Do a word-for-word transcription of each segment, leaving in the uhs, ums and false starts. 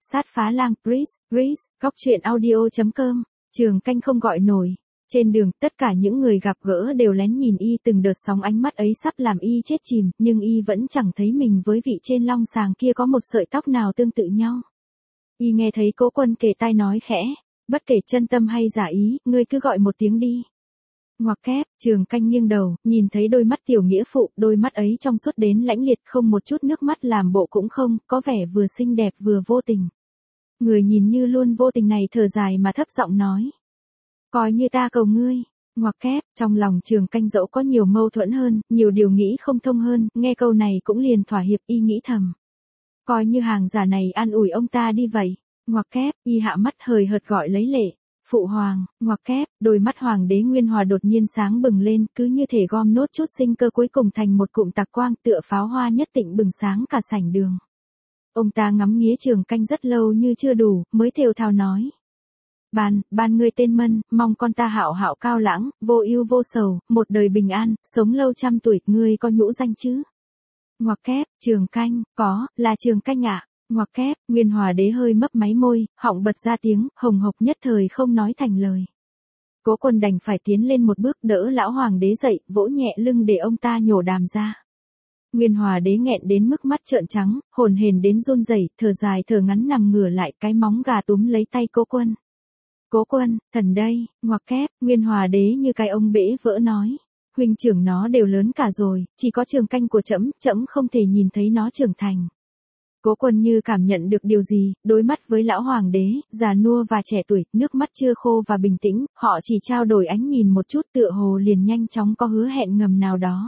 sát phá lang, Breeze, Breeze, góc truyện audio.com, Trường Canh không gọi nổi. Trên đường, tất cả những người gặp gỡ đều lén nhìn y, từng đợt sóng ánh mắt ấy sắp làm y chết chìm, nhưng y vẫn chẳng thấy mình với vị trên long sàng kia có một sợi tóc nào tương tự nhau. Y nghe thấy Cố Quân kề tai nói khẽ, bất kể chân tâm hay giả ý, ngươi cứ gọi một tiếng đi. Ngoặc kép, Trường Canh nghiêng đầu, nhìn thấy đôi mắt tiểu nghĩa phụ, đôi mắt ấy trong suốt đến lãnh liệt, không một chút nước mắt làm bộ cũng không, có vẻ vừa xinh đẹp vừa vô tình. Người nhìn như luôn vô tình này thở dài mà thấp giọng nói. Coi như ta cầu ngươi. Ngoặc kép, trong lòng Trường Canh dẫu có nhiều mâu thuẫn hơn, nhiều điều nghĩ không thông hơn, nghe câu này cũng liền thỏa hiệp, y nghĩ thầm. Coi như hàng giả này an ủi ông ta đi vậy. Ngoặc kép, y hạ mắt hời hợt gọi lấy lệ. Phụ hoàng, ngoặc kép, đôi mắt hoàng đế Nguyên Hòa đột nhiên sáng bừng lên, cứ như thể gom nốt chút sinh cơ cuối cùng thành một cụm tạc quang, tựa pháo hoa nhất tịnh bừng sáng cả sảnh đường. Ông ta ngắm nghía Trường Canh rất lâu như chưa đủ, mới thều thào nói. Ban, ban ngươi tên Mân, mong con ta hảo hảo cao lãng, vô ưu vô sầu, một đời bình an, sống lâu trăm tuổi, ngươi có nhũ danh chứ? Ngoặc kép, Trường Canh, có, là Trường Canh ạ. Ngoặc kép, Nguyên Hòa đế hơi mấp máy môi, họng bật ra tiếng, hồng hộc nhất thời không nói thành lời. Cố Quân đành phải tiến lên một bước đỡ lão hoàng đế dậy, vỗ nhẹ lưng để ông ta nhổ đàm ra. Nguyên Hòa đế nghẹn đến mức mắt trợn trắng, hồn hển đến run rẩy, thở dài thở ngắn nằm ngửa lại, cái móng gà túm lấy tay Cố Quân. Cố Quân, thần đây. Ngoặc kép, Nguyên Hòa đế như cái ông bể vỡ nói. Huynh trưởng nó đều lớn cả rồi, chỉ có Trường Canh của trẫm, trẫm không thể nhìn thấy nó trưởng thành. Cố Quân như cảm nhận được điều gì, đối mắt với lão hoàng đế, già nua và trẻ tuổi, nước mắt chưa khô và bình tĩnh, họ chỉ trao đổi ánh nhìn một chút, tựa hồ liền nhanh chóng có hứa hẹn ngầm nào đó.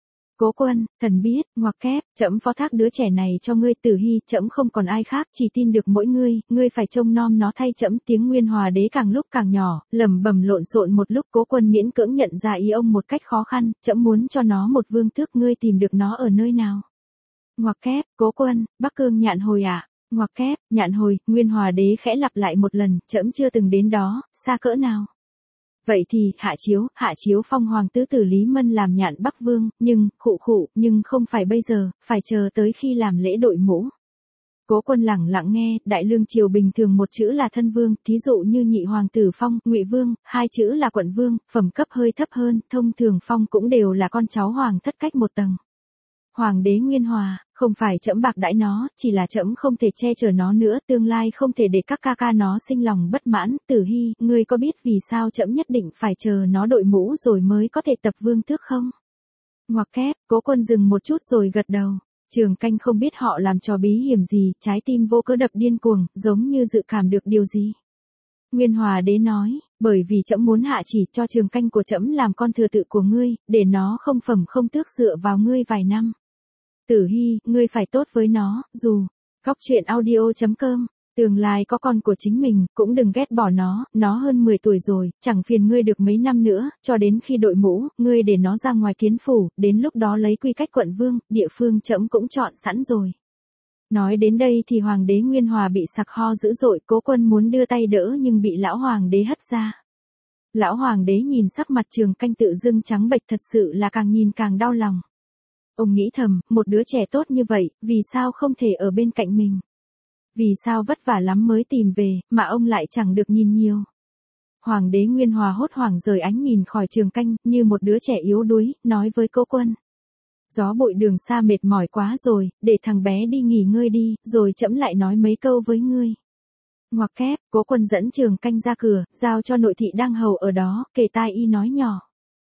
Cố Quân, thần biết. Ngoặc kép, trẫm phó thác đứa trẻ này cho ngươi, Tử Hy, trẫm không còn ai khác, chỉ tin được mỗi ngươi, ngươi phải trông nom nó thay trẫm. Tiếng Nguyên Hòa đế càng lúc càng nhỏ, lẩm bẩm lộn xộn một lúc, Cố Quân miễn cưỡng nhận ra ý ông một cách khó khăn, trẫm muốn cho nó một vương tước, ngươi tìm được nó ở nơi nào? Ngoặc kép, Cố Quân, Bắc Cương Nhạn Hồi ạ. À? Ngoặc kép, Nhạn Hồi, Nguyên Hòa đế khẽ lặp lại một lần, trẫm chưa từng đến đó, xa cỡ nào? Vậy thì, hạ chiếu, hạ chiếu phong hoàng tứ tử Lý Mân làm Nhạn Bắc Vương, nhưng, khụ khụ, nhưng không phải bây giờ, phải chờ tới khi làm lễ đội mũ. Cố Quân lẳng lặng nghe, đại lương triều bình thường một chữ là thân vương, thí dụ như nhị hoàng tử Phong, Ngụy Vương, hai chữ là quận vương, phẩm cấp hơi thấp hơn, thông thường Phong cũng đều là con cháu hoàng thất cách một tầng. Hoàng đế Nguyên Hòa, không phải trẫm bạc đãi nó, chỉ là trẫm không thể che chở nó nữa, tương lai không thể để các ca ca nó sinh lòng bất mãn. Tử Hy, ngươi có biết vì sao trẫm nhất định phải chờ nó đội mũ rồi mới có thể tập vương tước không? Ngoặc kép, Cố Quân dừng một chút rồi gật đầu. Trường Canh không biết họ làm trò bí hiểm gì, trái tim vô cớ đập điên cuồng, giống như dự cảm được điều gì. Nguyên Hòa đế nói, bởi vì trẫm muốn hạ chỉ cho Trường Canh của trẫm làm con thừa tự của ngươi, để nó không phẩm không tước dựa vào ngươi vài năm. Tử Hy, ngươi phải tốt với nó, dù. Góc truyện audio.com, tương lai có con của chính mình, cũng đừng ghét bỏ nó, nó hơn mười tuổi rồi, chẳng phiền ngươi được mấy năm nữa, cho đến khi đội mũ, ngươi để nó ra ngoài kiến phủ, đến lúc đó lấy quy cách quận vương, địa phương trẫm cũng chọn sẵn rồi. Nói đến đây thì hoàng đế Nguyên Hòa bị sặc ho dữ dội, Cố Quân muốn đưa tay đỡ nhưng bị lão hoàng đế hất ra. Lão hoàng đế nhìn sắc mặt Trường Canh tự dưng trắng bệch, thật sự là càng nhìn càng đau lòng. Ông nghĩ thầm, một đứa trẻ tốt như vậy, vì sao không thể ở bên cạnh mình? Vì sao vất vả lắm mới tìm về, mà ông lại chẳng được nhìn nhiều? Hoàng đế Nguyên Hòa hốt hoảng rời ánh nhìn khỏi Trường Canh, như một đứa trẻ yếu đuối, nói với Cố Quân. Gió bụi đường xa mệt mỏi quá rồi, để thằng bé đi nghỉ ngơi đi, rồi trẫm lại nói mấy câu với ngươi. Ngoặc kép, Cố Quân dẫn Trường Canh ra cửa, giao cho nội thị đang hầu ở đó, kề tai y nói nhỏ.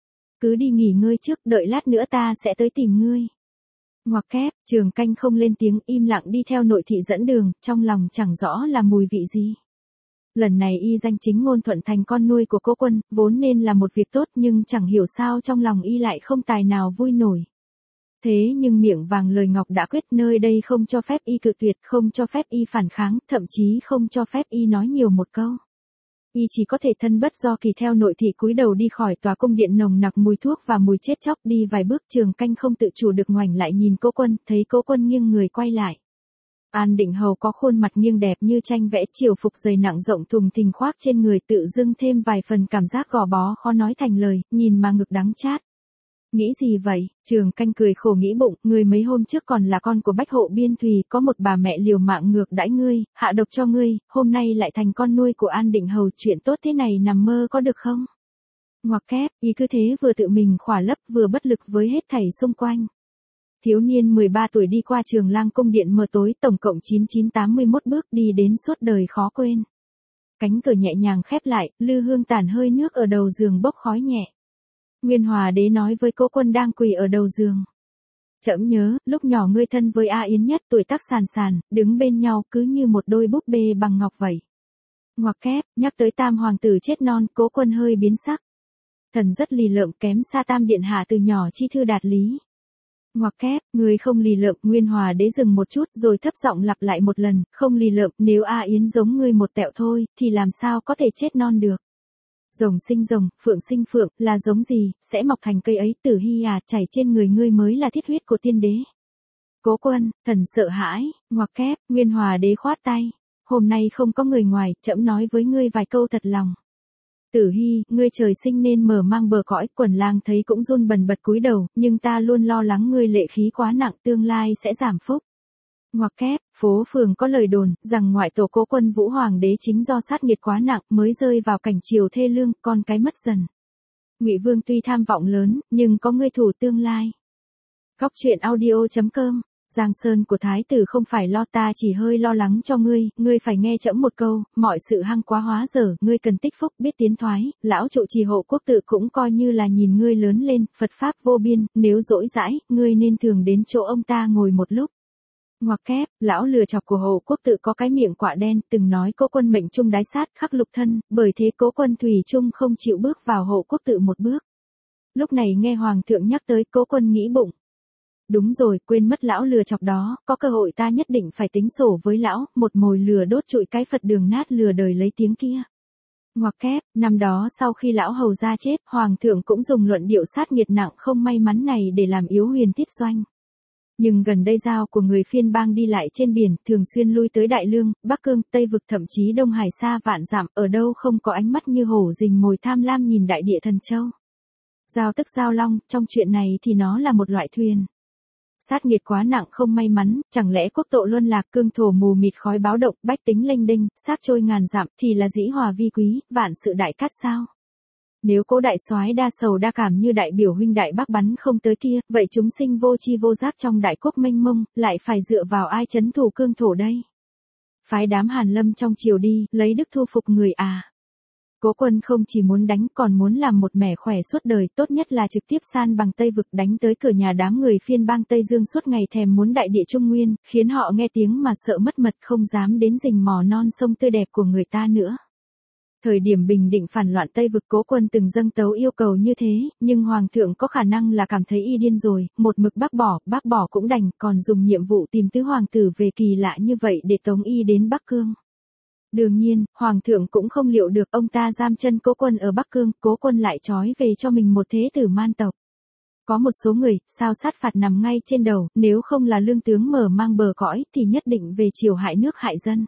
Cứ đi nghỉ ngơi trước, đợi lát nữa ta sẽ tới tìm ngươi. Ngoặc kép, Trường Canh không lên tiếng, im lặng đi theo nội thị dẫn đường, trong lòng chẳng rõ là mùi vị gì. Lần này y danh chính ngôn thuận thành con nuôi của Cố Quân, vốn nên là một việc tốt nhưng chẳng hiểu sao trong lòng y lại không tài nào vui nổi. Thế nhưng miệng vàng lời ngọc đã quyết, nơi đây không cho phép y cự tuyệt, không cho phép y phản kháng, thậm chí không cho phép y nói nhiều một câu. Y chỉ có thể thân bất do kỳ theo nội thị cúi đầu đi khỏi tòa cung điện nồng nặc mùi thuốc và mùi chết chóc, đi vài bước Trường Canh không tự chủ được ngoảnh lại nhìn Cố Quân, thấy Cố Quân nghiêng người quay lại. An Định Hầu có khuôn mặt nghiêng đẹp như tranh vẽ, triều phục dày nặng rộng thùng thình khoác trên người, tự dưng thêm vài phần cảm giác gò bó khó nói thành lời, nhìn mà ngực đắng chát. Nghĩ gì vậy? Trường Canh cười khổ nghĩ bụng, ngươi mấy hôm trước còn là con của Bách Hộ Biên Thùy, có một bà mẹ liều mạng ngược đãi ngươi, hạ độc cho ngươi, hôm nay lại thành con nuôi của An Định Hầu, chuyện tốt thế này nằm mơ có được không? Ngoặc kép, y cứ thế vừa tự mình khỏa lấp vừa bất lực với hết thảy xung quanh. Thiếu niên mười ba tuổi đi qua Trường Lang cung điện mờ tối, tổng cộng chín chín tám mươi mốt bước đi đến suốt đời khó quên. Cánh cửa nhẹ nhàng khép lại, lư hương tản hơi nước ở đầu giường bốc khói nhẹ. Nguyên Hòa đế nói với Cố Quân đang quỳ ở đầu giường. Trẫm nhớ, lúc nhỏ ngươi thân với A Yến nhất, tuổi tác sàn sàn, đứng bên nhau cứ như một đôi búp bê bằng ngọc vậy. Ngoặc kép, nhắc tới tam hoàng tử chết non, Cố Quân hơi biến sắc. Thần rất lì lợm, kém xa tam điện hạ từ nhỏ chi thư đạt lý. Ngoặc kép, người không lì lợm. Nguyên Hòa đế dừng một chút rồi thấp giọng lặp lại một lần, không lì lợm, nếu A Yến giống ngươi một tẹo thôi, thì làm sao có thể chết non được. Rồng sinh rồng, phượng sinh phượng, là giống gì, sẽ mọc thành cây ấy. Tử Hy à, chảy trên người ngươi mới là thiết huyết của tiên đế. Cố Quân, thần sợ hãi. Ngoặc kép, Nguyên Hòa đế khoát tay. Hôm nay không có người ngoài, trẫm nói với ngươi vài câu thật lòng. Tử Hy, ngươi trời sinh nên mở mang bờ cõi, Quần Lang thấy cũng run bần bật cúi đầu, nhưng ta luôn lo lắng ngươi lệ khí quá nặng, tương lai sẽ giảm phúc. Ngoặc kép, phố phường có lời đồn, rằng ngoại tổ Cố Quân Vũ Hoàng đế chính do sát nghiệt quá nặng, mới rơi vào cảnh triều thê lương, con cái mất dần. Ngụy Vương tuy tham vọng lớn, nhưng có ngươi thủ tương lai. Góc truyện audio chấm com. Giang sơn của thái tử không phải lo, ta chỉ hơi lo lắng cho ngươi, ngươi phải nghe trẫm một câu, mọi sự hăng quá hóa dở, ngươi cần tích phúc biết tiến thoái, lão trụ trì hộ quốc tự cũng coi như là nhìn ngươi lớn lên, Phật pháp vô biên, nếu dỗi dãi, ngươi nên thường đến chỗ ông ta ngồi một lúc. Ngoặc kép, lão lừa chọc của hộ quốc tự có cái miệng quạ đen, từng nói Cố Quân mệnh trung đái sát, khắc lục thân, bởi thế Cố Quân thủy chung không chịu bước vào hộ quốc tự một bước. Lúc này nghe hoàng thượng nhắc tới, Cố Quân nghĩ bụng. Đúng rồi, quên mất lão lừa chọc đó, có cơ hội ta nhất định phải tính sổ với lão, một mồi lừa đốt trụi cái Phật đường nát lừa đời lấy tiếng kia. Ngoặc kép, năm đó sau khi lão hầu ra chết, hoàng thượng cũng dùng luận điệu sát nghiệt nặng không may mắn này để làm yếu huyền tiết doanh. Nhưng gần đây giao của người phiên bang đi lại trên biển, thường xuyên lui tới Đại Lương, Bắc Cương, Tây Vực thậm chí Đông Hải xa vạn dặm, ở đâu không có ánh mắt như hổ rình mồi tham lam nhìn đại địa thần châu. Giao tức giao long, trong chuyện này thì nó là một loại thuyền. Sát nghiệt quá nặng không may mắn, chẳng lẽ quốc tội luân lạc, cương thổ mù mịt khói báo động, bách tính lênh đênh, xác trôi ngàn dặm, thì là dĩ hòa vi quý, vạn sự đại cát sao? Nếu Cố đại soái đa sầu đa cảm như đại biểu huynh đại Bắc bắn không tới kia, vậy chúng sinh vô chi vô giác trong đại quốc mênh mông, lại phải dựa vào ai trấn thủ cương thổ đây? Phái đám Hàn Lâm trong triều đi, lấy đức thu phục người à? Cố Quân không chỉ muốn đánh còn muốn làm một mẻ khỏe suốt đời, tốt nhất là trực tiếp san bằng Tây Vực, đánh tới cửa nhà đám người phiên bang Tây Dương suốt ngày thèm muốn đại địa Trung Nguyên, khiến họ nghe tiếng mà sợ mất mật, không dám đến rình mò non sông tươi đẹp của người ta nữa. Thời điểm bình định phản loạn Tây Vực, Cố Quân từng dâng tấu yêu cầu như thế, nhưng hoàng thượng có khả năng là cảm thấy y điên rồi, một mực bác bỏ, bác bỏ cũng đành, còn dùng nhiệm vụ tìm tứ hoàng tử về kỳ lạ như vậy để tống y đến Bắc Cương. Đương nhiên, hoàng thượng cũng không liệu được ông ta giam chân Cố Quân ở Bắc Cương, Cố Quân lại trói về cho mình một thế tử man tộc. Có một số người, sao sát phạt nằm ngay trên đầu, nếu không là lương tướng mở mang bờ cõi thì nhất định về chiều hại nước hại dân.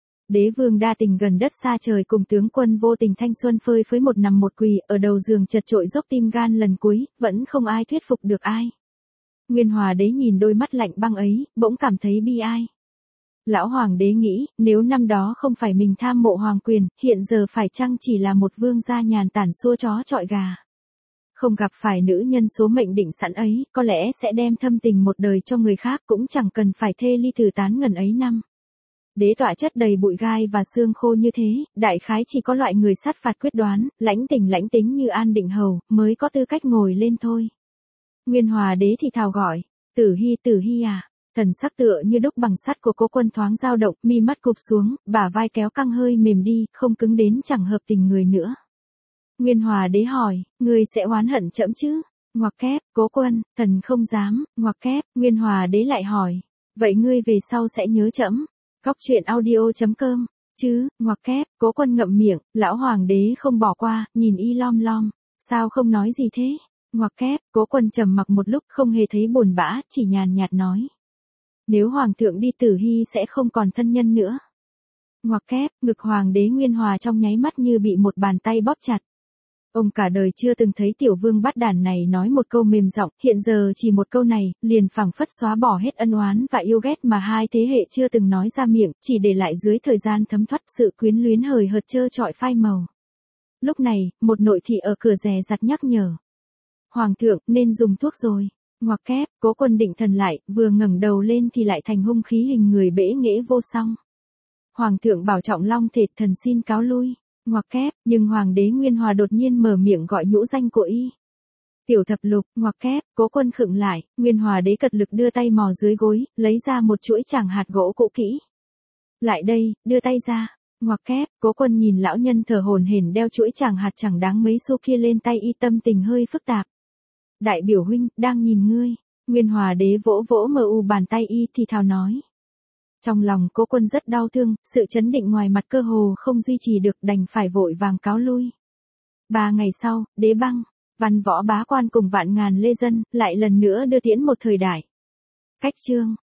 Đế vương đa tình gần đất xa trời cùng tướng quân vô tình thanh xuân phơi phới một nằm một quỳ ở đầu giường chật trội dốc tim gan lần cuối, vẫn không ai thuyết phục được ai. Nguyên Hòa đế nhìn đôi mắt lạnh băng ấy, bỗng cảm thấy bi ai. Lão hoàng đế nghĩ, nếu năm đó không phải mình tham mộ hoàng quyền, hiện giờ phải chăng chỉ là một vương gia nhàn tản xua chó chọi gà. Không gặp phải nữ nhân số mệnh định sẵn ấy, có lẽ sẽ đem thâm tình một đời cho người khác, cũng chẳng cần phải thê ly tử tán ngần ấy năm. Đế tọa chất đầy bụi gai và xương khô như thế, đại khái chỉ có loại người sát phạt quyết đoán, lãnh tình lãnh tính như An Định Hầu, mới có tư cách ngồi lên thôi. Nguyên Hòa đế thì thào gọi, Tử Hy, Tử Hy à. Thần sắc tựa như đúc bằng sắt của Cố Quân thoáng dao động, mi mắt cụp xuống, bả vai kéo căng hơi mềm đi, không cứng đến chẳng hợp tình người nữa. Nguyên Hòa đế hỏi, ngươi sẽ oán hận trẫm chứ? Ngoặc kép, Cố Quân, thần không dám. Ngoặc kép, Nguyên Hòa đế lại hỏi, vậy ngươi về sau sẽ nhớ trẫm? Góc truyện audio chấm com, chứ? Ngoặc kép, Cố Quân ngậm miệng, lão hoàng đế không bỏ qua, nhìn y lom lom, sao không nói gì thế? Ngoặc kép, Cố Quân trầm mặc một lúc không hề thấy buồn bã, chỉ nhàn nhạt nói. Nếu hoàng thượng đi Tử Hy sẽ không còn thân nhân nữa. Ngoặc kép, ngực hoàng đế Nguyên Hòa trong nháy mắt như bị một bàn tay bóp chặt. Ông cả đời chưa từng thấy tiểu vương bát đản này nói một câu mềm giọng, hiện giờ chỉ một câu này, liền phảng phất xóa bỏ hết ân oán và yêu ghét mà hai thế hệ chưa từng nói ra miệng, chỉ để lại dưới thời gian thấm thoát sự quyến luyến hời hợt trơ trọi phai màu. Lúc này, một nội thị ở cửa dè dặt nhắc nhở. Hoàng thượng, nên dùng thuốc rồi. Ngoặc kép, Cố Quân định thần lại, vừa ngẩng đầu lên thì lại thành hung khí hình người bẽ nghễ vô song. Hoàng thượng bảo trọng long thể, thần xin cáo lui. Ngoặc kép, nhưng Hoàng đế Nguyên Hòa đột nhiên mở miệng gọi nhũ danh của y. Tiểu thập lục, ngoặc kép, Cố Quân khựng lại, Nguyên Hòa đế cật lực đưa tay mò dưới gối, lấy ra một chuỗi tràng hạt gỗ cũ kỹ. Lại đây, đưa tay ra. Ngoặc kép, Cố Quân nhìn lão nhân thở hổn hển đeo chuỗi tràng hạt chẳng đáng mấy xu kia lên tay y, tâm tình hơi phức tạp. Đại biểu huynh, đang nhìn ngươi. Nguyên Hòa đế vỗ vỗ mờ u bàn tay y thì thào nói. Trong lòng Cố Quân rất đau thương, sự chấn định ngoài mặt cơ hồ không duy trì được, đành phải vội vàng cáo lui. Ba ngày sau, đế băng, văn võ bá quan cùng vạn ngàn lê dân, lại lần nữa đưa tiễn một thời đại. Cách chương.